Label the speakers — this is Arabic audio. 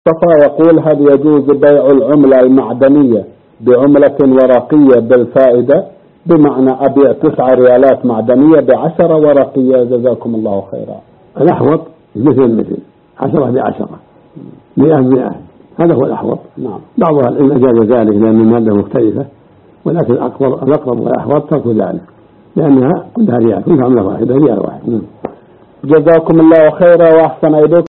Speaker 1: صفا يقول: هل يجوز بيع العملة المعدنية بعملة ورقية بالفائدة؟ بمعنى أبيع 9 ريالات معدنية ب10 ورقية، جزاكم الله خيرا.
Speaker 2: الأحوط مثل 10 ب10، 100 ب100، هذا هو الأحوط.
Speaker 1: نعم.
Speaker 2: بعض العلم أجاز ذلك لأن المادة مختلفة، ولكن الأقرب والأحوط ترك ذلك لأنها كلها ريال، كلها عملة واحدة، ريال واحد.
Speaker 1: جزاكم الله خيرا وأحسن إليكم.